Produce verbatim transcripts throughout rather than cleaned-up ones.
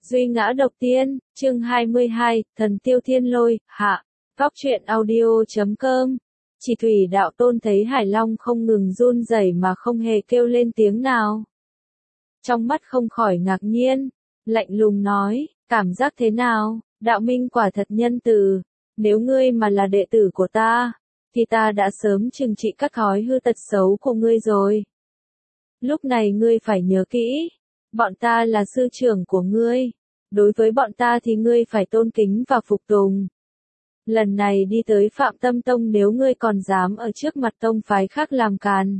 Duy ngã độc tiên, chương hai mươi hai, thần tiêu thiên lôi, hạ. Góc truyện audio chấm com. Chỉ thủy đạo tôn thấy Hải Long không ngừng run rẩy mà không hề kêu lên tiếng nào. Trong mắt không khỏi ngạc nhiên, lạnh lùng nói, cảm giác thế nào, đạo minh quả thật nhân từ, nếu ngươi mà là đệ tử của ta, thì ta đã sớm trừng trị các thói hư tật xấu của ngươi rồi. Lúc này ngươi phải nhớ kỹ, bọn ta là sư trưởng của ngươi, đối với bọn ta thì ngươi phải tôn kính và phục tùng. Lần này đi tới Phạm Tâm Tông nếu ngươi còn dám ở trước mặt tông phái khác làm càn,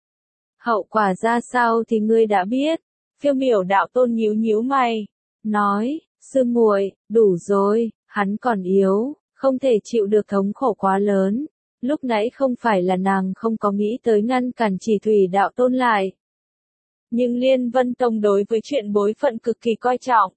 hậu quả ra sao thì ngươi đã biết. Phiêu Miểu đạo tôn nhíu nhíu mày, nói, sư muội, đủ rồi, hắn còn yếu, không thể chịu được thống khổ quá lớn. Lúc nãy không phải là nàng không có nghĩ tới ngăn cản Chỉ thủy đạo tôn lại. Nhưng Liên Vân Tông đối với chuyện bối phận cực kỳ coi trọng.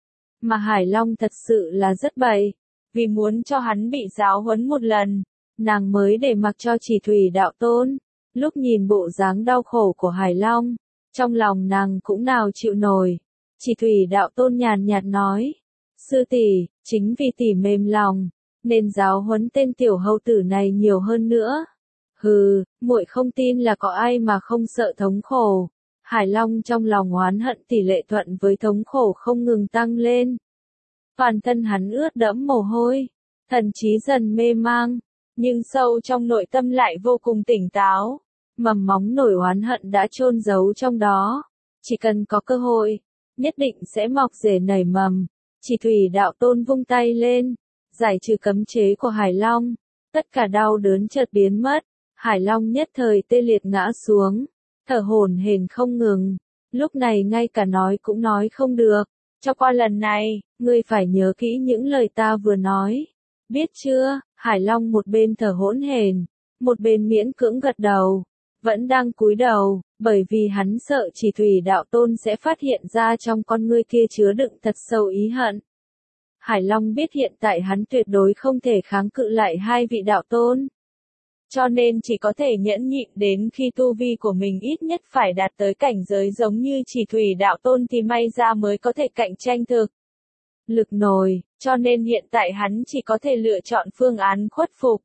Mà Hải Long thật sự là rất bậy, vì muốn cho hắn bị giáo huấn một lần, nàng mới để mặc cho Chỉ thủy đạo tôn. Lúc nhìn bộ dáng đau khổ của Hải Long, trong lòng nàng cũng nào chịu nổi. Chỉ thủy đạo tôn nhàn nhạt nói, sư tỷ, chính vì tỷ mềm lòng, nên giáo huấn tên tiểu hầu tử này nhiều hơn nữa. Hừ, muội không tin là có ai mà không sợ thống khổ. Hải Long trong lòng oán hận tỷ lệ thuận với thống khổ không ngừng tăng lên. Toàn thân hắn ướt đẫm mồ hôi, thần trí dần mê mang, nhưng sâu trong nội tâm lại vô cùng tỉnh táo. Mầm móng nổi oán hận đã chôn giấu trong đó, chỉ cần có cơ hội, nhất định sẽ mọc rễ nảy mầm. Chỉ thủy đạo tôn vung tay lên, giải trừ cấm chế của Hải Long, tất cả đau đớn chợt biến mất. Hải Long nhất thời tê liệt ngã xuống, thở hổn hển không ngừng, lúc này ngay cả nói cũng nói không được. Cho qua lần này, ngươi phải nhớ kỹ những lời ta vừa nói, biết chưa? Hải Long một bên thở hỗn hển, một bên miễn cưỡng gật đầu, vẫn đang cúi đầu, bởi vì hắn sợ Chỉ thủy đạo tôn sẽ phát hiện ra trong con ngươi kia chứa đựng thật sâu ý hận. Hải Long biết hiện tại hắn tuyệt đối không thể kháng cự lại hai vị đạo tôn, cho nên chỉ có thể nhẫn nhịn đến khi tu vi của mình ít nhất phải đạt tới cảnh giới giống như Chỉ thủy đạo tôn thì may ra mới có thể cạnh tranh thực lực nổi, cho nên hiện tại hắn chỉ có thể lựa chọn phương án khuất phục.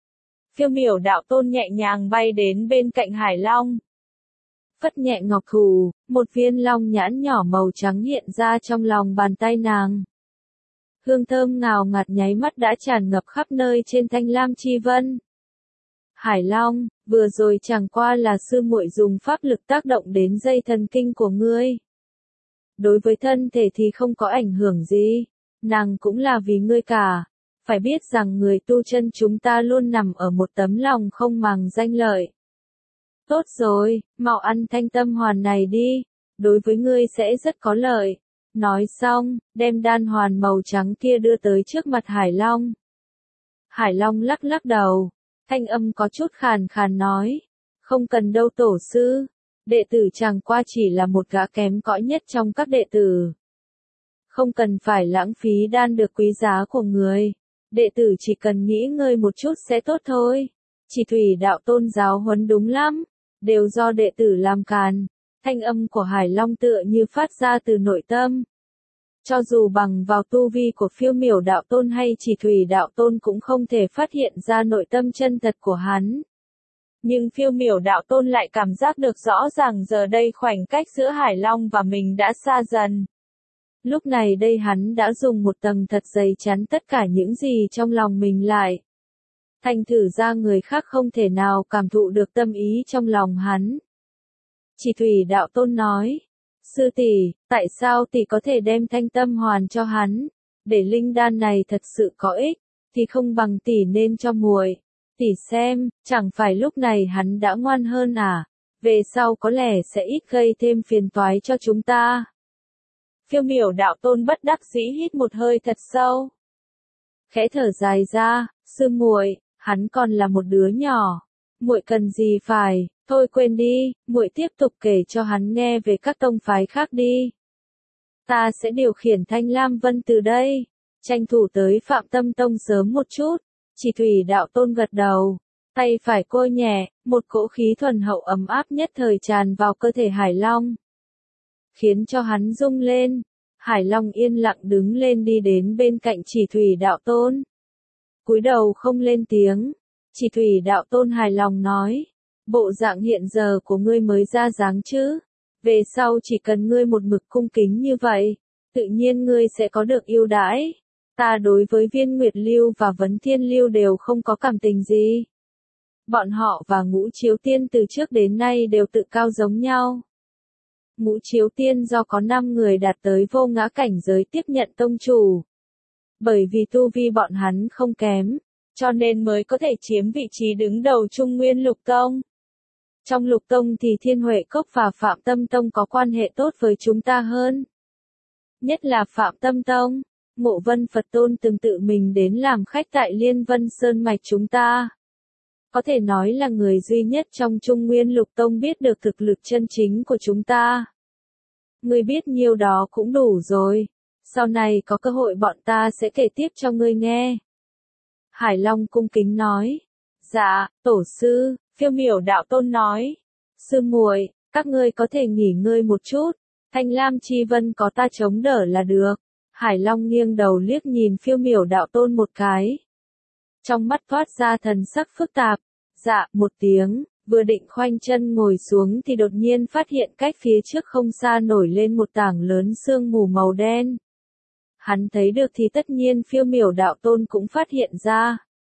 Phiêu Miểu đạo tôn nhẹ nhàng bay đến bên cạnh Hải Long, phất nhẹ ngọc thủ, một viên long nhãn nhỏ màu trắng hiện ra trong lòng bàn tay nàng. Hương thơm ngào ngạt nháy mắt đã tràn ngập khắp nơi trên thanh lam chi vân. Hải Long, vừa rồi chẳng qua là sư muội dùng pháp lực tác động đến dây thần kinh của ngươi. Đối với thân thể thì không có ảnh hưởng gì, nàng cũng là vì ngươi cả. Phải biết rằng người tu chân chúng ta luôn nằm ở một tấm lòng không màng danh lợi. Tốt rồi, mau ăn thanh tâm hoàn này đi, đối với ngươi sẽ rất có lợi. Nói xong, đem đan hoàn màu trắng kia đưa tới trước mặt Hải Long. Hải Long lắc lắc đầu, thanh âm có chút khàn khàn nói, không cần đâu tổ sư, đệ tử chẳng qua chỉ là một gã kém cỏi nhất trong các đệ tử. Không cần phải lãng phí đan được quý giá của người, đệ tử chỉ cần nghĩ ngơi một chút sẽ tốt thôi. Chỉ thủy đạo tôn giáo huấn đúng lắm, đều do đệ tử làm càn. Thanh âm của Hải Long tựa như phát ra từ nội tâm. Cho dù bằng vào tu vi của Phiêu Miểu đạo tôn hay Chỉ thủy đạo tôn cũng không thể phát hiện ra nội tâm chân thật của hắn. Nhưng Phiêu Miểu đạo tôn lại cảm giác được rõ ràng giờ đây khoảnh cách giữa Hải Long và mình đã xa dần. Lúc này đây hắn đã dùng một tầng thật dày chắn tất cả những gì trong lòng mình lại. Thành thử ra người khác không thể nào cảm thụ được tâm ý trong lòng hắn. Chỉ thủy đạo tôn nói, sư tỷ, tại sao tỷ có thể đem thanh tâm hoàn cho hắn, để linh đan này thật sự có ích, thì không bằng tỷ nên cho muội. Tỷ xem, chẳng phải lúc này hắn đã ngoan hơn à, về sau có lẽ sẽ ít gây thêm phiền toái cho chúng ta. Phiêu Miểu đạo tôn bất đắc dĩ hít một hơi thật sâu, khẽ thở dài ra, sư muội, hắn còn là một đứa nhỏ, muội cần gì phải, thôi quên đi, muội tiếp tục kể cho hắn nghe về các tông phái khác đi. Ta sẽ điều khiển Thanh Lam Vân từ đây, tranh thủ tới Phạm Tâm Tông sớm một chút. Chỉ thủy đạo tôn gật đầu, tay phải côi nhẹ, một cỗ khí thuần hậu ấm áp nhất thời tràn vào cơ thể Hải Long, khiến cho hắn rung lên, Hải Long yên lặng đứng lên đi đến bên cạnh Chỉ Thủy Đạo Tôn. Cúi đầu không lên tiếng. Chỉ Thủy Đạo Tôn hài lòng nói. Bộ dạng hiện giờ của ngươi mới ra dáng chứ. Về sau chỉ cần ngươi một mực cung kính như vậy, tự nhiên ngươi sẽ có được ưu đãi. Ta đối với Viên Nguyệt Lưu và Vấn Thiên Lưu đều không có cảm tình gì. Bọn họ và Ngũ Chiếu Tiên từ trước đến nay đều tự cao giống nhau. Ngũ Chiếu Tiên do có năm người đạt tới vô ngã cảnh giới tiếp nhận tông chủ. Bởi vì tu vi bọn hắn không kém, cho nên mới có thể chiếm vị trí đứng đầu Trung Nguyên Lục Tông. Trong Lục Tông thì Thiên Huệ Cốc và Phạm Tâm Tông có quan hệ tốt với chúng ta hơn. Nhất là Phạm Tâm Tông, Ngộ Vân Phật Tôn từng tự mình đến làm khách tại Liên Vân Sơn Mạch chúng ta. Có thể nói là người duy nhất trong Trung Nguyên Lục Tông biết được thực lực chân chính của chúng ta. Ngươi biết nhiều đó cũng đủ rồi. Sau này có cơ hội bọn ta sẽ kể tiếp cho ngươi nghe. Hải Long cung kính nói. Dạ, tổ sư, Phiêu Miểu Đạo Tôn nói. Sư muội, các ngươi có thể nghỉ ngơi một chút. Thanh Lam Chi Vân có ta chống đỡ là được. Hải Long nghiêng đầu liếc nhìn Phiêu Miểu Đạo Tôn một cái. Trong mắt thoát ra thần sắc phức tạp. Dạ, một tiếng, vừa định khoanh chân ngồi xuống thì đột nhiên phát hiện cách phía trước không xa nổi lên một tảng lớn sương mù màu đen. Hắn thấy được thì tất nhiên Phiêu Miểu Đạo Tôn cũng phát hiện ra.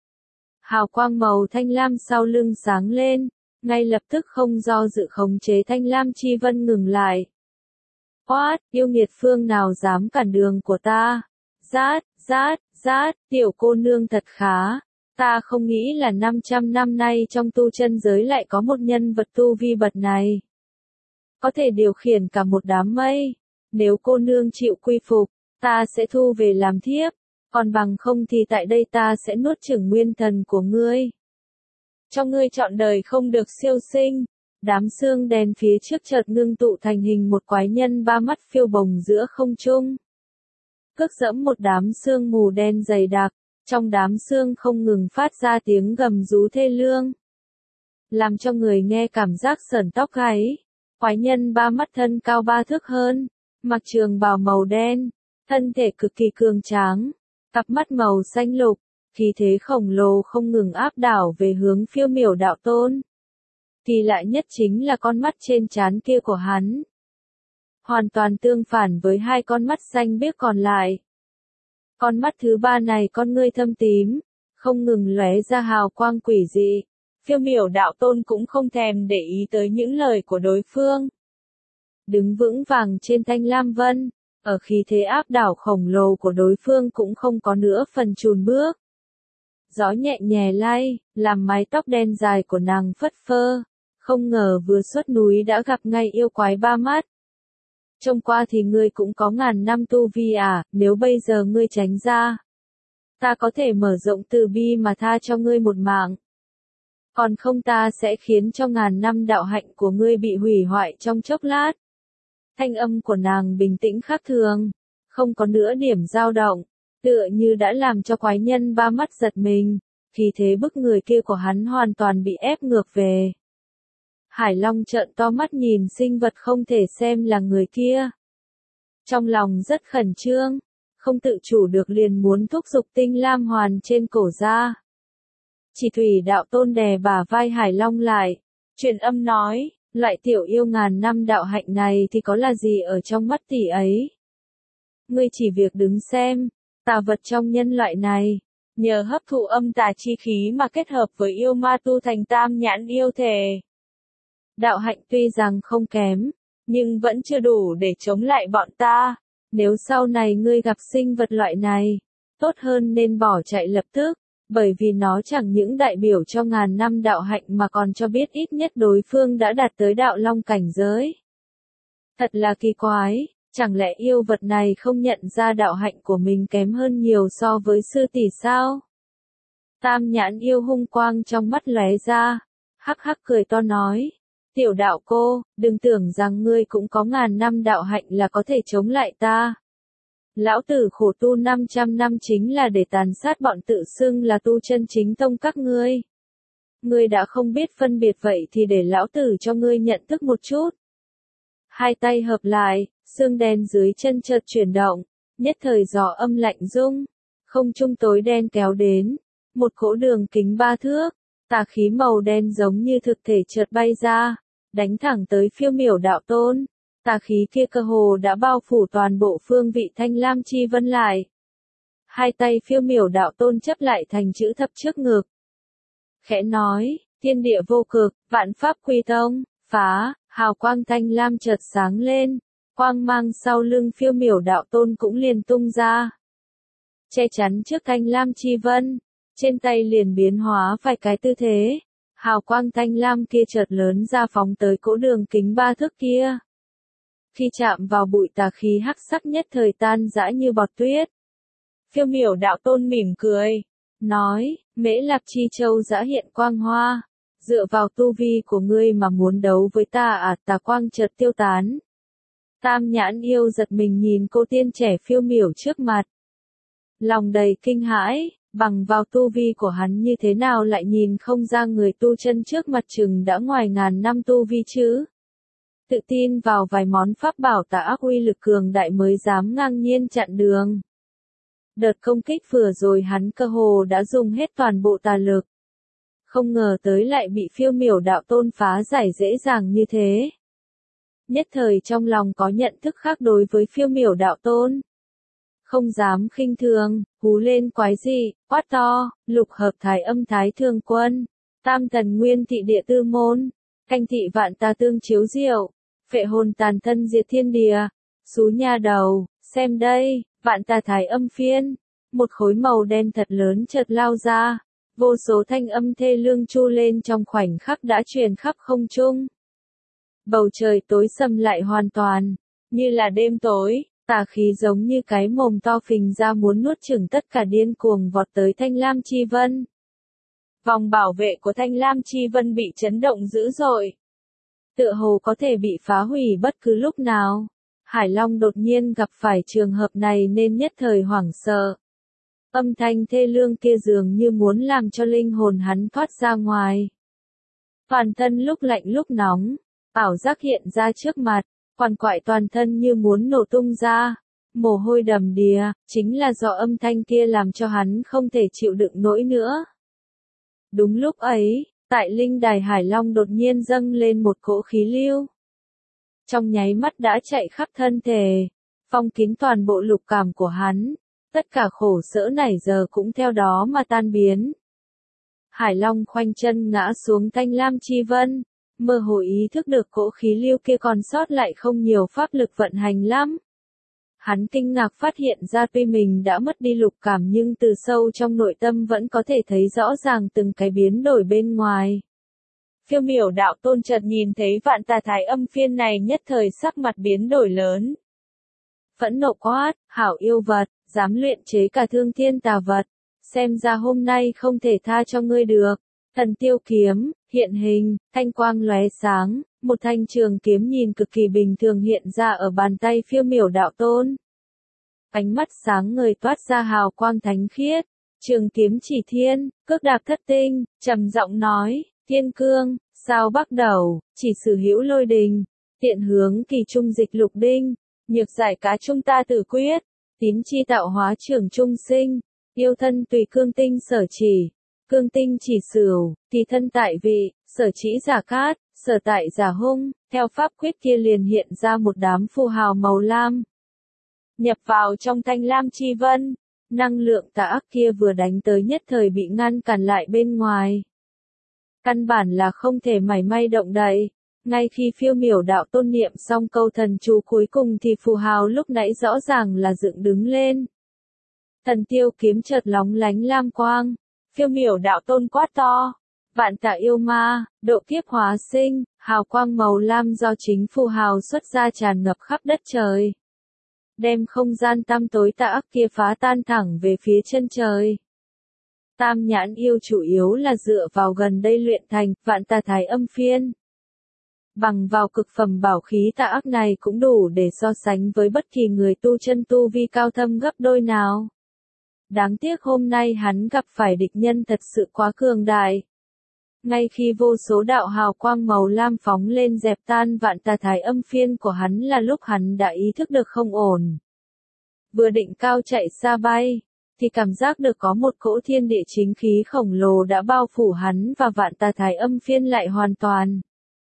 Hào quang màu thanh lam sau lưng sáng lên, ngay lập tức không do dự khống chế Thanh Lam Chi Vân ngừng lại. Oát, yêu nghiệt phương nào dám cản đường của ta? Rát, rát, rát, tiểu cô nương thật khá. Ta không nghĩ là năm trăm năm nay trong tu chân giới lại có một nhân vật tu vi bậc này. Có thể điều khiển cả một đám mây. Nếu cô nương chịu quy phục, ta sẽ thu về làm thiếp. Còn bằng không thì tại đây ta sẽ nuốt chửng nguyên thần của ngươi. Cho ngươi trọn đời không được siêu sinh. Đám xương đen phía trước chợt ngưng tụ thành hình một quái nhân ba mắt phiêu bồng giữa không trung. Cước dẫm một đám xương mù đen dày đặc, trong đám xương không ngừng phát ra tiếng gầm rú thê lương. Làm cho người nghe cảm giác sởn tóc gáy. Quái nhân ba mắt thân cao ba thước hơn, mặc trường bào màu đen, thân thể cực kỳ cường tráng, cặp mắt màu xanh lục, khí thế khổng lồ không ngừng áp đảo về hướng Phiêu Miểu Đạo Tôn. Kỳ lạ nhất chính là con mắt trên trán kia của hắn. Hoàn toàn tương phản với hai con mắt xanh biếc còn lại. Con mắt thứ ba này con ngươi thâm tím, không ngừng lóe ra hào quang quỷ dị. Phiêu Miểu Đạo Tôn cũng không thèm để ý tới những lời của đối phương. Đứng vững vàng trên Thanh Lam Vân, ở khí thế áp đảo khổng lồ của đối phương cũng không có nữa phần chùn bước. Gió nhẹ nhẹ lay, làm mái tóc đen dài của nàng phất phơ. Không ngờ vừa xuất núi đã gặp ngay yêu quái ba mắt. Trông qua thì ngươi cũng có ngàn năm tu vi à, nếu bây giờ ngươi tránh ra, ta có thể mở rộng từ bi mà tha cho ngươi một mạng. Còn không ta sẽ khiến cho ngàn năm đạo hạnh của ngươi bị hủy hoại trong chốc lát. Thanh âm của nàng bình tĩnh khác thường, không có nữa điểm dao động, tựa như đã làm cho quái nhân ba mắt giật mình, khí thế bức người kia của hắn hoàn toàn bị ép ngược về. Hải Long trợn to mắt nhìn sinh vật không thể xem là người kia. Trong lòng rất khẩn trương, không tự chủ được liền muốn thúc giục tinh lam hoàn trên cổ ra. Chỉ Thủy Đạo Tôn đè bả vai Hải Long lại, truyền âm nói, loại tiểu yêu ngàn năm đạo hạnh này thì có là gì ở trong mắt tỷ ấy. Ngươi chỉ việc đứng xem, tà vật trong nhân loại này, nhờ hấp thụ âm tà chi khí mà kết hợp với yêu ma tu thành tam nhãn yêu thể. Đạo hạnh tuy rằng không kém, nhưng vẫn chưa đủ để chống lại bọn ta. Nếu sau này ngươi gặp sinh vật loại này, tốt hơn nên bỏ chạy lập tức, bởi vì nó chẳng những đại biểu cho ngàn năm đạo hạnh mà còn cho biết ít nhất đối phương đã đạt tới đạo long cảnh giới. Thật là kỳ quái, chẳng lẽ yêu vật này không nhận ra đạo hạnh của mình kém hơn nhiều so với sư tỷ sao? Tam nhãn yêu hung quang trong mắt lóe ra, hắc hắc cười to nói. Tiểu đạo cô, đừng tưởng rằng ngươi cũng có ngàn năm đạo hạnh là có thể chống lại ta. Lão tử khổ tu năm trăm năm chính là để tàn sát bọn tự xưng là tu chân chính tông các ngươi. Ngươi đã không biết phân biệt vậy thì để lão tử cho ngươi nhận thức một chút. Hai tay hợp lại, xương đen dưới chân chợt chuyển động, nhất thời gió âm lạnh rung, không trung tối đen kéo đến, một cỗ đường kính ba thước, tà khí màu đen giống như thực thể chợt bay ra, đánh thẳng tới Phiêu Miểu Đạo Tôn. Tà khí kia cơ hồ đã bao phủ toàn bộ phương vị Thanh Lam Chi Vân lại. Hai tay Phiêu Miểu Đạo Tôn chấp lại thành chữ thập trước ngực. Khẽ nói, thiên địa vô cực, vạn pháp quy tông, phá, hào quang thanh lam chợt sáng lên, quang mang sau lưng Phiêu Miểu Đạo Tôn cũng liền tung ra. Che chắn trước Thanh Lam Chi Vân, trên tay liền biến hóa vài cái tư thế, hào quang thanh lam kia chợt lớn ra phóng tới cỗ đường kính ba thước kia. Khi chạm vào bụi tà khí hắc sắc nhất thời tan rã như bọt tuyết. Phiêu Miểu Đạo Tôn mỉm cười, nói, Mễ Lạc Chi Châu dã hiện quang hoa, dựa vào tu vi của ngươi mà muốn đấu với ta à? Tà quang chợt tiêu tán. Tam Nhãn Yêu giật mình nhìn cô tiên trẻ phiêu miểu trước mặt. Lòng đầy kinh hãi, bằng vào tu vi của hắn như thế nào lại nhìn không ra người tu chân trước mặt chừng đã ngoài ngàn năm tu vi chứ? Tự tin vào vài món pháp bảo tà ác uy lực cường đại mới dám ngang nhiên chặn đường. Đợt công kích vừa rồi hắn cơ hồ đã dùng hết toàn bộ tà lực. Không ngờ tới lại bị Phiêu Miểu Đạo Tôn phá giải dễ dàng như thế. Nhất thời trong lòng có nhận thức khác đối với Phiêu Miểu Đạo Tôn. Không dám khinh thường, hú lên quái dị, quát to, lục hợp thái âm thái thường quân, tam thần nguyên thị địa tư môn, canh thị vạn tà tương chiếu diệu, phệ hồn tàn thân diệt thiên địa, xú nha đầu, xem đây, vạn tà thái âm phiên, một khối màu đen thật lớn chợt lao ra, vô số thanh âm thê lương chu lên trong khoảnh khắc đã truyền khắp không trung. Bầu trời tối sầm lại hoàn toàn, như là đêm tối, tà khí giống như cái mồm to phình ra muốn nuốt chửng tất cả điên cuồng vọt tới Thanh Lam Chi Vân. Vòng bảo vệ của Thanh Lam Chi Vân bị chấn động dữ dội. Tựa hồ có thể bị phá hủy bất cứ lúc nào. Hải Long đột nhiên gặp phải trường hợp này nên nhất thời hoảng sợ. Âm thanh thê lương kia dường như muốn làm cho linh hồn hắn thoát ra ngoài. Toàn thân lúc lạnh lúc nóng, ảo giác hiện ra trước mặt, quằn quại toàn thân như muốn nổ tung ra. Mồ hôi đầm đìa, chính là do âm thanh kia làm cho hắn không thể chịu đựng nổi nữa. Đúng lúc ấy, tại linh đài Hải Long đột nhiên dâng lên một cỗ khí lưu. Trong nháy mắt đã chạy khắp thân thể, phong kín toàn bộ lục cảm của hắn, tất cả khổ sở nảy giờ cũng theo đó mà tan biến. Hải Long khoanh chân ngã xuống Thanh Lam Chi Vân, mơ hồ ý thức được cỗ khí lưu kia còn sót lại không nhiều pháp lực vận hành lắm. Hắn kinh ngạc phát hiện ra tuy mình đã mất đi lục cảm nhưng từ sâu trong nội tâm vẫn có thể thấy rõ ràng từng cái biến đổi bên ngoài. Phiêu Miểu Đạo Tôn chợt nhìn thấy vạn tà thái âm phiên này nhất thời sắc mặt biến đổi lớn. Phẫn nộ quát, hảo yêu vật, dám luyện chế cả thương thiên tà vật, xem ra hôm nay không thể tha cho ngươi được. Thần tiêu kiếm, hiện hình, thanh quang lóe sáng, một thanh trường kiếm nhìn cực kỳ bình thường hiện ra ở bàn tay Phiêu Miểu Đạo Tôn. Ánh mắt sáng ngời toát ra hào quang thánh khiết, trường kiếm chỉ thiên, cước đạp thất tinh, trầm giọng nói, thiên cương, sao bắt đầu, chỉ sử hữu lôi đình, tiện hướng kỳ trung dịch lục đinh, nhược giải cá trung ta tử quyết, tín chi tạo hóa trường trung sinh, yêu thân tùy cương tinh sở chỉ. Cương tinh chỉ sửu, kỳ thân tại vị, sở chỉ giả cát, sở tại giả hung, theo pháp quyết kia liền hiện ra một đám phù hào màu lam. Nhập vào trong Thanh Lam Chi Vân, năng lượng tà ác kia vừa đánh tới nhất thời bị ngăn cản lại bên ngoài. Căn bản là không thể mảy may động đậy, ngay khi Phiêu Miểu Đạo Tôn niệm xong câu thần chú cuối cùng thì phù hào lúc nãy rõ ràng là dựng đứng lên. Thần tiêu kiếm chợt lóng lánh lam quang. Phiêu Miểu Đạo Tôn quát to, vạn tà yêu ma, độ kiếp hóa sinh, hào quang màu lam do chính phù hào xuất ra tràn ngập khắp đất trời. Đem không gian tăm tối tà ác kia phá tan thẳng về phía chân trời. Tam Nhãn Yêu chủ yếu là dựa vào gần đây luyện thành vạn tà thái âm phiên. Bằng vào cực phẩm bảo khí tà ác này cũng đủ để so sánh với bất kỳ người tu chân tu vi cao thâm gấp đôi nào. Đáng tiếc hôm nay hắn gặp phải địch nhân thật sự quá cường đại. Ngay khi vô số đạo hào quang màu lam phóng lên dẹp tan vạn tà thái âm phiên của hắn là lúc hắn đã ý thức được không ổn. Vừa định cao chạy xa bay, thì cảm giác được có một cỗ thiên địa chính khí khổng lồ đã bao phủ hắn và vạn tà thái âm phiên lại hoàn toàn.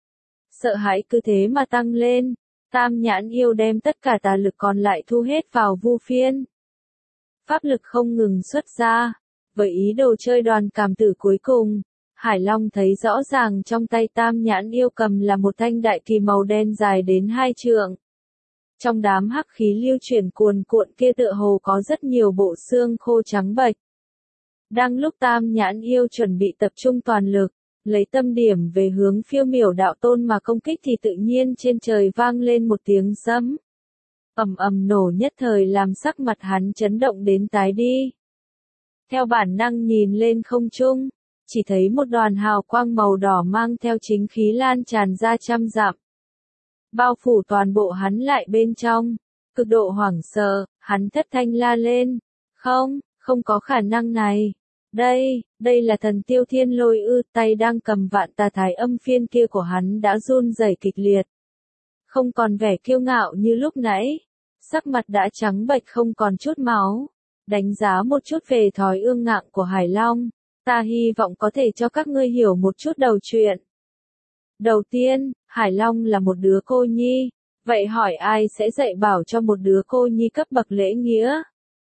Sợ hãi cứ thế mà tăng lên, Tam Nhãn Yêu đem tất cả tà lực còn lại thu hết vào vu phiên. Pháp lực không ngừng xuất ra, với ý đồ chơi đoàn cảm tử cuối cùng, Hải Long thấy rõ ràng trong tay Tam Nhãn Yêu cầm là một thanh đại kỳ màu đen dài đến hai trượng. Trong đám hắc khí lưu chuyển cuồn cuộn kia tựa hồ có rất nhiều bộ xương khô trắng bệch. Đang lúc Tam Nhãn Yêu chuẩn bị tập trung toàn lực, lấy tâm điểm về hướng Phiêu Miểu đạo tôn mà công kích thì tự nhiên trên trời vang lên một tiếng sấm. Ầm ầm nổ nhất thời làm sắc mặt hắn chấn động đến tái đi. Theo bản năng nhìn lên không trung, chỉ thấy một đoàn hào quang màu đỏ mang theo chính khí lan tràn ra trăm dặm. Bao phủ toàn bộ hắn lại bên trong, cực độ hoảng sợ, hắn thất thanh la lên, không, không có khả năng này. Đây, đây là thần tiêu thiên lôi ư, tay đang cầm vạn tà thái âm phiên kia của hắn đã run rẩy kịch liệt. Không còn vẻ kiêu ngạo như lúc nãy, sắc mặt đã trắng bệch không còn chút máu. Đánh giá một chút về thói ương ngạnh của Hải Long, ta hy vọng có thể cho các ngươi hiểu một chút đầu chuyện. Đầu tiên, Hải Long là một đứa cô nhi, vậy hỏi ai sẽ dạy bảo cho một đứa cô nhi cấp bậc lễ nghĩa?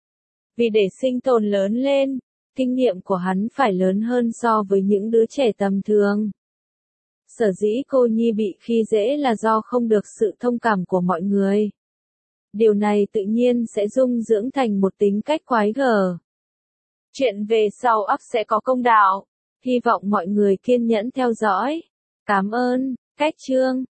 Vì để sinh tồn lớn lên, kinh nghiệm của hắn phải lớn hơn so với những đứa trẻ tầm thường. Sở dĩ cô nhi bị khi dễ là do không được sự thông cảm của mọi người. Điều này tự nhiên sẽ dung dưỡng thành một tính cách quái gở. Chuyện về sau ắt sẽ có công đạo. Hy vọng mọi người kiên nhẫn theo dõi. Cảm ơn, cách chương.